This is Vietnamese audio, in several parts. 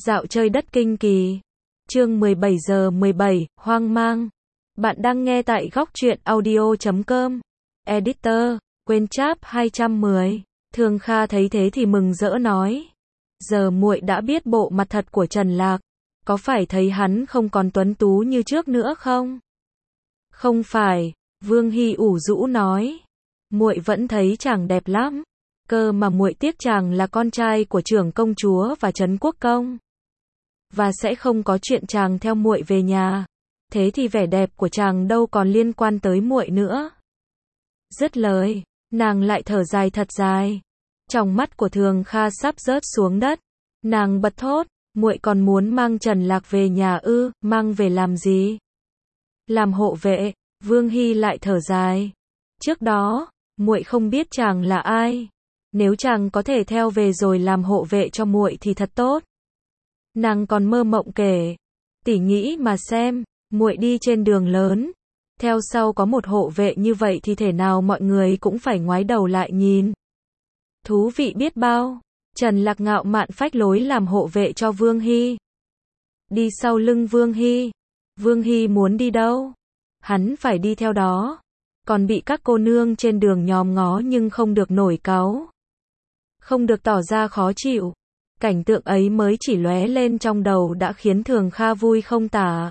Dạo chơi đất kinh kỳ. Chương 17:17, hoang mang. Bạn đang nghe tại góc truyện audio.com. Editor, quên chap 210. Thường Kha thấy thế thì mừng rỡ nói. Giờ muội đã biết bộ mặt thật của Trần Lạc. Có phải thấy hắn không còn tuấn tú như trước nữa không? Không phải, Vương Hy ủ rũ nói. Muội vẫn thấy chàng đẹp lắm. Cơ mà muội tiếc chàng là con trai của trưởng công chúa và Trấn Quốc công. Và sẽ không có chuyện chàng theo muội về nhà. Thế thì vẻ đẹp của chàng đâu còn liên quan tới muội nữa. Dứt lời, nàng lại thở dài thật dài. Trong mắt của Thường Kha sắp rớt xuống đất. Nàng bật thốt, muội còn muốn mang Trần Lạc về nhà ư? Mang về làm gì? Làm hộ vệ. Vương Hy lại thở dài. Trước đó, muội không biết chàng là ai. Nếu chàng có thể theo về rồi làm hộ vệ cho muội thì thật tốt. Nàng còn mơ mộng kể, tỷ nghĩ mà xem, muội đi trên đường lớn, theo sau có một hộ vệ như vậy thì thể nào mọi người cũng phải ngoái đầu lại nhìn. Thú vị biết bao. Trần Lạc ngạo mạn phách lối làm hộ vệ cho Vương Hy. Đi sau lưng Vương Hy. Vương Hy muốn đi đâu? Hắn phải đi theo đó. Còn bị các cô nương trên đường nhòm ngó nhưng không được nổi cáu. Không được tỏ ra khó chịu. Cảnh tượng ấy mới chỉ lóe lên trong đầu đã khiến Thường Kha vui không tả.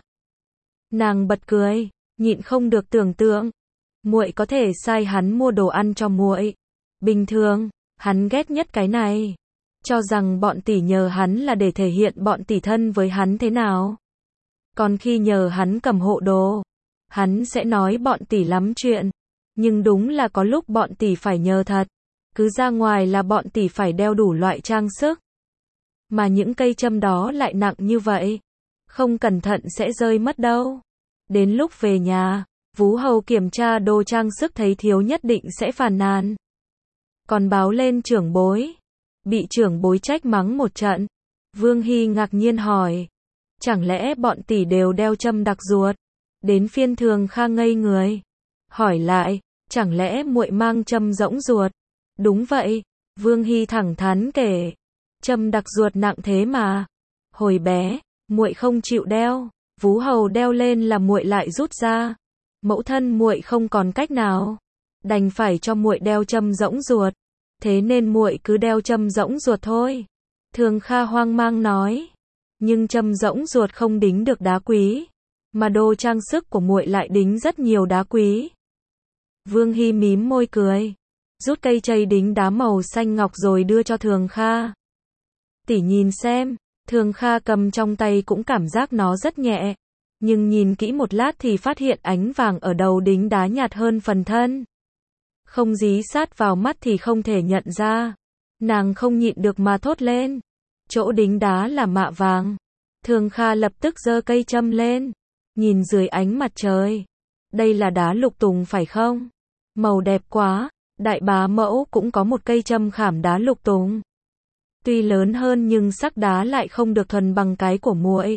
Nàng bật cười, nhịn không được tưởng tượng. Muội có thể sai hắn mua đồ ăn cho muội. Bình thường, hắn ghét nhất cái này. Cho rằng bọn tỷ nhờ hắn là để thể hiện bọn tỷ thân với hắn thế nào. Còn khi nhờ hắn cầm hộ đồ, hắn sẽ nói bọn tỷ lắm chuyện. Nhưng đúng là có lúc bọn tỷ phải nhờ thật. Cứ ra ngoài là bọn tỷ phải đeo đủ loại trang sức. Mà những cây châm đó lại nặng như vậy. Không cẩn thận sẽ rơi mất đâu. Đến lúc về nhà, Vú Hầu kiểm tra đồ trang sức thấy thiếu nhất định sẽ phàn nàn. Còn báo lên trưởng bối. Bị trưởng bối trách mắng một trận. Vương Hy ngạc nhiên hỏi. Chẳng lẽ bọn tỷ đều đeo châm đặc ruột? Đến phiên Thường Kha ngây người. Hỏi lại, chẳng lẽ muội mang châm rỗng ruột? Đúng vậy. Vương Hy thẳng thắn kể. Châm đặc ruột nặng thế mà. Hồi bé, muội không chịu đeo, Vú Hầu đeo lên là muội lại rút ra. Mẫu thân muội không còn cách nào, đành phải cho muội đeo châm rỗng ruột. Thế nên muội cứ đeo châm rỗng ruột thôi. Thường Kha hoang mang nói. Nhưng châm rỗng ruột không đính được đá quý, mà đồ trang sức của muội lại đính rất nhiều đá quý. Vương Hy mím môi cười, rút cây chây đính đá màu xanh ngọc rồi đưa cho Thường Kha. Tỷ nhìn xem. Thường Kha cầm trong tay cũng cảm giác nó rất nhẹ. Nhưng nhìn kỹ một lát thì phát hiện ánh vàng ở đầu đính đá nhạt hơn phần thân. Không dí sát vào mắt thì không thể nhận ra. Nàng không nhịn được mà thốt lên. Chỗ đính đá là mạ vàng. Thường Kha lập tức giơ cây châm lên. Nhìn dưới ánh mặt trời. Đây là đá lục tùng phải không? Màu đẹp quá. Đại bá mẫu cũng có một cây châm khảm đá lục tùng. Tuy lớn hơn nhưng sắc đá lại không được thuần bằng cái của muội.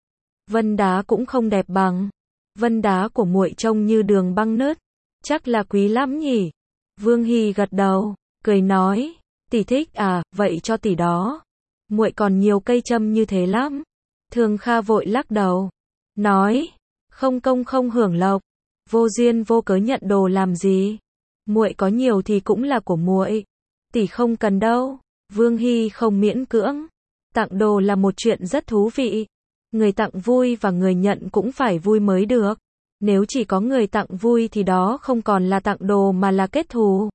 Vân đá cũng không đẹp bằng. Vân đá của muội trông như đường băng nứt. Chắc là quý lắm nhỉ? Vương Hy gật đầu, cười nói, tỷ thích à, vậy cho tỷ đó. Muội còn nhiều cây châm như thế lắm. Thường Kha vội lắc đầu, nói, không công không hưởng lộc, vô duyên vô cớ nhận đồ làm gì? Muội có nhiều thì cũng là của muội, tỷ không cần đâu. Vương Hy không miễn cưỡng. Tặng đồ là một chuyện rất thú vị. Người tặng vui và người nhận cũng phải vui mới được. Nếu chỉ có người tặng vui thì đó không còn là tặng đồ mà là kết thù.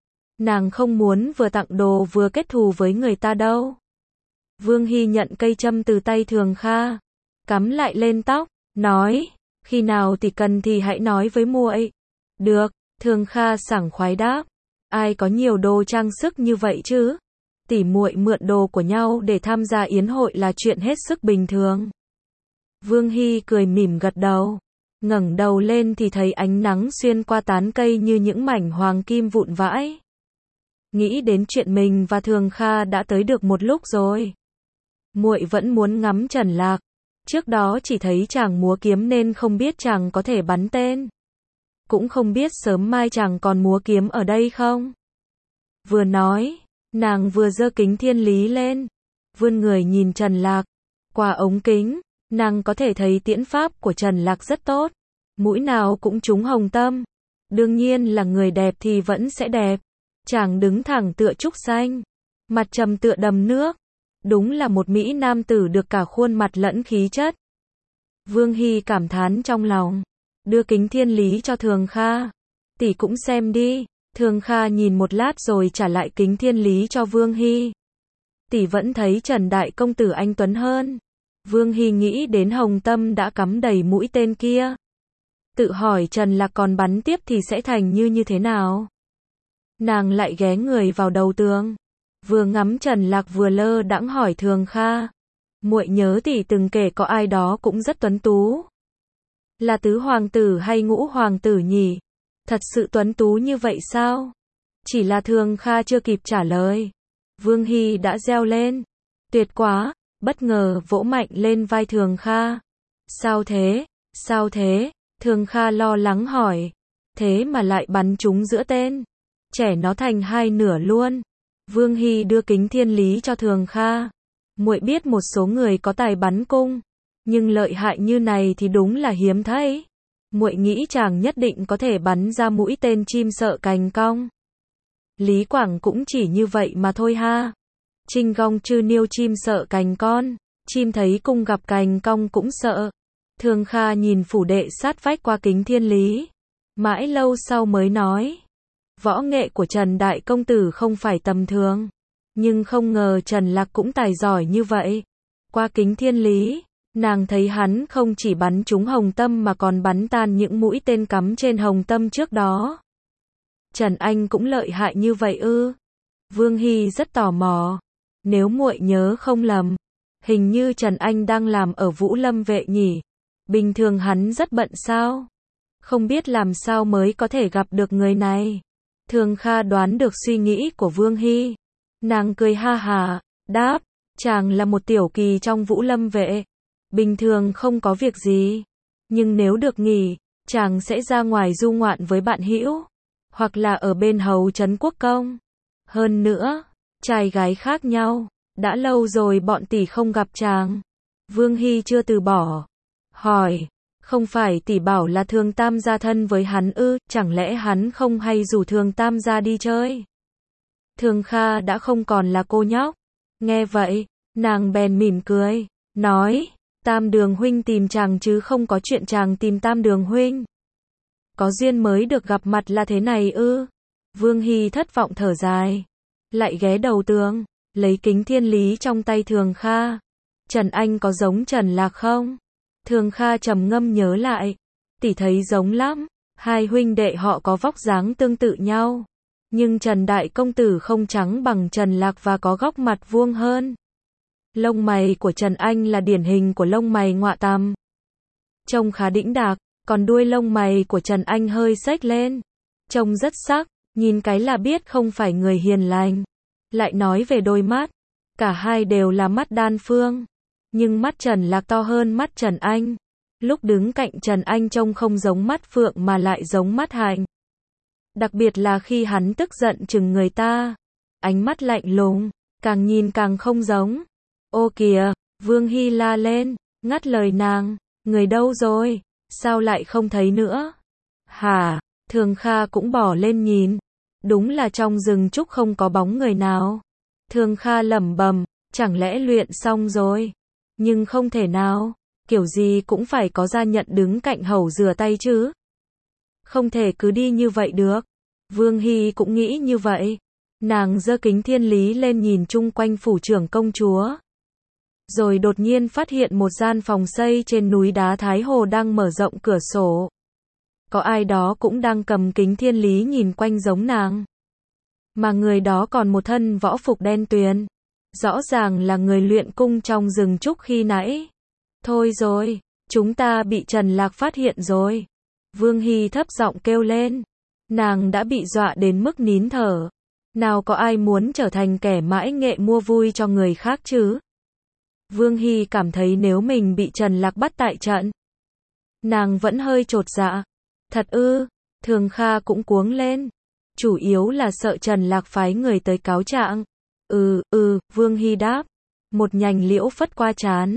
Nàng không muốn vừa tặng đồ vừa kết thù với người ta đâu. Vương Hy nhận cây châm từ tay Thường Kha, cắm lại lên tóc, nói, khi nào tỷ cần thì hãy nói với muội. Được, Thường Kha sảng khoái đáp. Ai có nhiều đồ trang sức như vậy chứ? Tỷ muội mượn đồ của nhau để tham gia yến hội là chuyện hết sức bình thường. Vương Hy cười mỉm gật đầu. Ngẩng đầu lên thì thấy ánh nắng xuyên qua tán cây như những mảnh hoàng kim vụn vãi. Nghĩ đến chuyện mình và Thường Kha đã tới được một lúc rồi. Muội vẫn muốn ngắm Trần Lạc. Trước đó chỉ thấy chàng múa kiếm nên không biết chàng có thể bắn tên. Cũng không biết sớm mai chàng còn múa kiếm ở đây không. Vừa nói, nàng vừa giơ kính thiên lý lên, vươn người nhìn Trần Lạc. Qua ống kính, nàng có thể thấy tiễn pháp của Trần Lạc rất tốt. Mũi nào cũng trúng hồng tâm. Đương nhiên là người đẹp thì vẫn sẽ đẹp. Chàng đứng thẳng tựa trúc xanh. Mặt trầm tựa đầm nước. Đúng là một mỹ nam tử được cả khuôn mặt lẫn khí chất. Vương Hy cảm thán trong lòng. Đưa kính thiên lý cho Thường Kha. Tỷ cũng xem đi. Thường Kha nhìn một lát rồi trả lại kính thiên lý cho Vương Hy. Tỷ vẫn thấy Trần Đại Công Tử anh tuấn hơn. Vương Hy nghĩ đến hồng tâm đã cắm đầy mũi tên kia. Tự hỏi Trần Lạc còn bắn tiếp thì sẽ thành như thế nào. Nàng lại ghé người vào đầu tường. Vừa ngắm Trần Lạc vừa lơ đãng hỏi Thường Kha. Muội nhớ tỷ từng kể có ai đó cũng rất tuấn tú. Là tứ hoàng tử hay ngũ hoàng tử nhỉ? Thật sự tuấn tú như vậy sao? Chỉ là Thường Kha chưa kịp trả lời. Vương Hy đã reo lên. Tuyệt quá, bất ngờ vỗ mạnh lên vai Thường Kha. Sao thế? Sao thế? Thường Kha lo lắng hỏi. Thế mà lại bắn trúng giữa tên. Trẻ nó thành hai nửa luôn. Vương Hy đưa kính thiên lý cho Thường Kha. Muội biết một số người có tài bắn cung, nhưng lợi hại như này thì đúng là hiếm thấy. Muội nghĩ chàng nhất định có thể bắn ra mũi tên chim sợ cành cong. Lý Quảng cũng chỉ như vậy mà thôi ha. Trinh gong chư niêu chim sợ cành con, chim thấy cung gặp cành cong cũng sợ. Thường Kha nhìn phủ đệ sát vách qua kính thiên lý. Mãi lâu sau mới nói. Võ nghệ của Trần Đại Công Tử không phải tầm thường. Nhưng không ngờ Trần Lạc cũng tài giỏi như vậy. Qua kính thiên lý, nàng thấy hắn không chỉ bắn trúng hồng tâm mà còn bắn tan những mũi tên cắm trên hồng tâm trước đó. Trần Anh cũng lợi hại như vậy ư? Vương Hy rất tò mò. Nếu muội nhớ không lầm, hình như Trần Anh đang làm ở Vũ Lâm vệ nhỉ? Bình thường hắn rất bận sao? Không biết làm sao mới có thể gặp được người này. Thường Kha đoán được suy nghĩ của Vương Hy. Nàng cười ha hà, đáp, chàng là một tiểu kỳ trong Vũ Lâm vệ. Bình thường không có việc gì. Nhưng nếu được nghỉ, chàng sẽ ra ngoài du ngoạn với bạn hữu. Hoặc là ở bên hầu trấn quốc công. Hơn nữa, trai gái khác nhau. Đã lâu rồi bọn tỷ không gặp chàng. Vương Hy chưa từ bỏ. Hỏi, không phải tỷ bảo là Thường Tam gia thân với hắn ư? Chẳng lẽ hắn không hay rủ Thường Tam gia đi chơi? Thường Kha đã không còn là cô nhóc. Nghe vậy, nàng bèn mỉm cười, nói, Tam Đường huynh tìm chàng chứ không có chuyện chàng tìm Tam Đường huynh. Có duyên mới được gặp mặt là thế này ư? Vương Hy thất vọng thở dài, lại ghé đầu tường, lấy kính thiên lý trong tay Thường Kha. Trần Anh có giống Trần Lạc không? Thường Kha trầm ngâm nhớ lại, tỷ thấy giống lắm, hai huynh đệ họ có vóc dáng tương tự nhau. Nhưng Trần Đại Công Tử không trắng bằng Trần Lạc và có góc mặt vuông hơn. Lông mày của Trần Anh là điển hình của lông mày ngọa tằm. Trông khá đĩnh đạc, còn đuôi lông mày của Trần Anh hơi xếch lên. Trông rất sắc, nhìn cái là biết không phải người hiền lành. Lại nói về đôi mắt, cả hai đều là mắt đan phương. Nhưng mắt Trần Lạc to hơn mắt Trần Anh. Lúc đứng cạnh Trần Anh trông không giống mắt phượng mà lại giống mắt hạnh. Đặc biệt là khi hắn tức giận chừng người ta. Ánh mắt lạnh lùng, càng nhìn càng không giống. Ô kìa, Vương Hy la lên, ngắt lời nàng, người đâu rồi, sao lại không thấy nữa? Hả, Thường Kha cũng bỏ lên nhìn. Đúng là trong rừng trúc không có bóng người nào. Thường Kha lẩm bẩm, chẳng lẽ luyện xong rồi? Nhưng không thể nào, kiểu gì cũng phải có gia nhận đứng cạnh hầu rửa tay chứ. Không thể cứ đi như vậy được. Vương Hy cũng nghĩ như vậy. Nàng giơ kính thiên lý lên nhìn chung quanh phủ trưởng công chúa. Rồi đột nhiên phát hiện một gian phòng xây trên núi đá Thái Hồ đang mở rộng cửa sổ. Có ai đó cũng đang cầm kính thiên lý nhìn quanh giống nàng. Mà người đó còn một thân võ phục đen tuyền. Rõ ràng là người luyện cung trong rừng trúc khi nãy. Thôi rồi, chúng ta bị Trần Lạc phát hiện rồi. Vương Hy thấp giọng kêu lên. Nàng đã bị dọa đến mức nín thở. Nào có ai muốn trở thành kẻ mãi nghệ mua vui cho người khác chứ? Vương Hy cảm thấy nếu mình bị Trần Lạc bắt tại trận, nàng vẫn hơi chột dạ. Thật ư? Thường Kha cũng cuống lên. Chủ yếu là sợ Trần Lạc phái người tới cáo trạng. Vương Hy đáp. Một nhành liễu phất qua trán.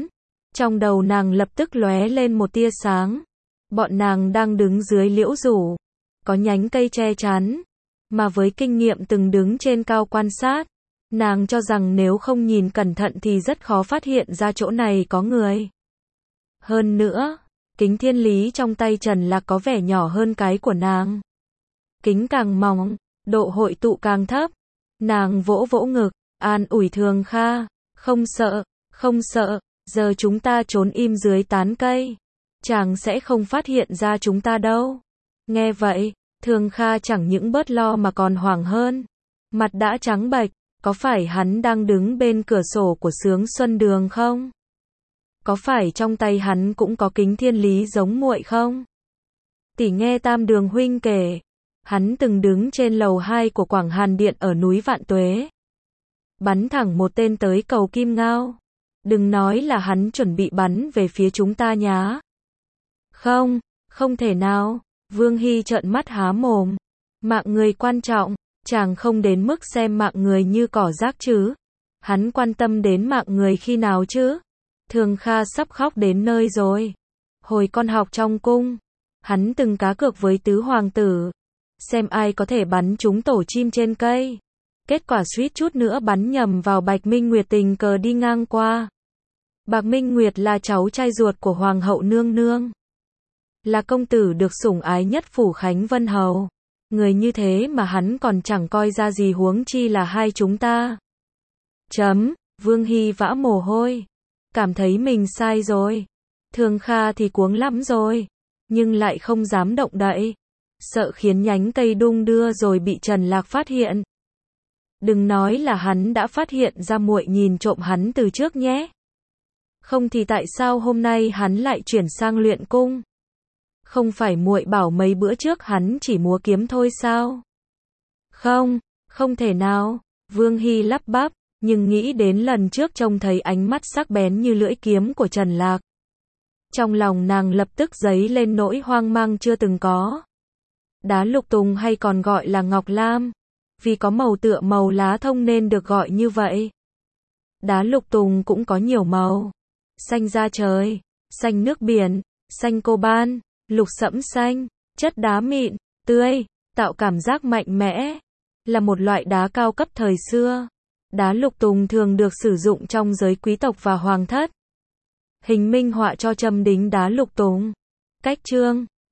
Trong đầu nàng lập tức lóe lên một tia sáng. Bọn nàng đang đứng dưới liễu rủ, có nhánh cây che chắn, mà với kinh nghiệm từng đứng trên cao quan sát, nàng cho rằng nếu không nhìn cẩn thận thì rất khó phát hiện ra chỗ này có người. Hơn nữa, kính thiên lý trong tay Trần Lạc có vẻ nhỏ hơn cái của nàng. Kính càng mỏng, độ hội tụ càng thấp. Nàng vỗ vỗ ngực, an ủi Thường Kha, không sợ, không sợ, giờ chúng ta trốn im dưới tán cây. Chàng sẽ không phát hiện ra chúng ta đâu. Nghe vậy, Thường Kha chẳng những bớt lo mà còn hoảng hơn. Mặt đã trắng bệch, có phải hắn đang đứng bên cửa sổ của Sướng Xuân Đường không? Có phải trong tay hắn cũng có kính thiên lý giống muội không? Tỷ nghe Tam Đường huynh kể, hắn từng đứng trên lầu 2 của Quảng Hàn Điện ở núi Vạn Tuế. Bắn thẳng một tên tới cầu Kim Ngao. Đừng nói là hắn chuẩn bị bắn về phía chúng ta nhá. Không, không thể nào. Vương Hy trợn mắt há mồm. Mạng người quan trọng, chàng không đến mức xem mạng người như cỏ rác chứ. Hắn quan tâm đến mạng người khi nào chứ? Thường Kha sắp khóc đến nơi rồi. Hồi con học trong cung, hắn từng cá cược với tứ hoàng tử, xem ai có thể bắn trúng tổ chim trên cây. Kết quả suýt chút nữa bắn nhầm vào Bạch Minh Nguyệt tình cờ đi ngang qua. Bạch Minh Nguyệt là cháu trai ruột của Hoàng hậu nương nương, là công tử được sủng ái nhất phủ Khánh Vân Hầu. Người như thế mà hắn còn chẳng coi ra gì, huống chi là hai chúng ta. Vương Hy vã mồ hôi, cảm thấy mình sai rồi. Thường Kha thì cuống lắm rồi, nhưng lại không dám động đậy, sợ khiến nhánh cây đung đưa rồi bị Trần Lạc phát hiện. Đừng nói là hắn đã phát hiện ra muội nhìn trộm hắn từ trước nhé. Không thì tại sao hôm nay hắn lại chuyển sang luyện cung? Không phải muội bảo mấy bữa trước hắn chỉ múa kiếm thôi sao? Không, không thể nào. Vương Hy lắp bắp, nhưng nghĩ đến lần trước trông thấy ánh mắt sắc bén như lưỡi kiếm của Trần Lạc. Trong lòng nàng lập tức dấy lên nỗi hoang mang chưa từng có. Đá lục tùng hay còn gọi là ngọc lam, vì có màu tựa màu lá thông nên được gọi như vậy. Đá lục tùng cũng có nhiều màu. Xanh da trời, xanh nước biển, xanh coban, lục sẫm xanh, chất đá mịn, tươi, tạo cảm giác mạnh mẽ, là một loại đá cao cấp thời xưa. Đá lục tùng thường được sử dụng trong giới quý tộc và hoàng thất. Hình minh họa cho châm đính đá lục tùng. Cách chương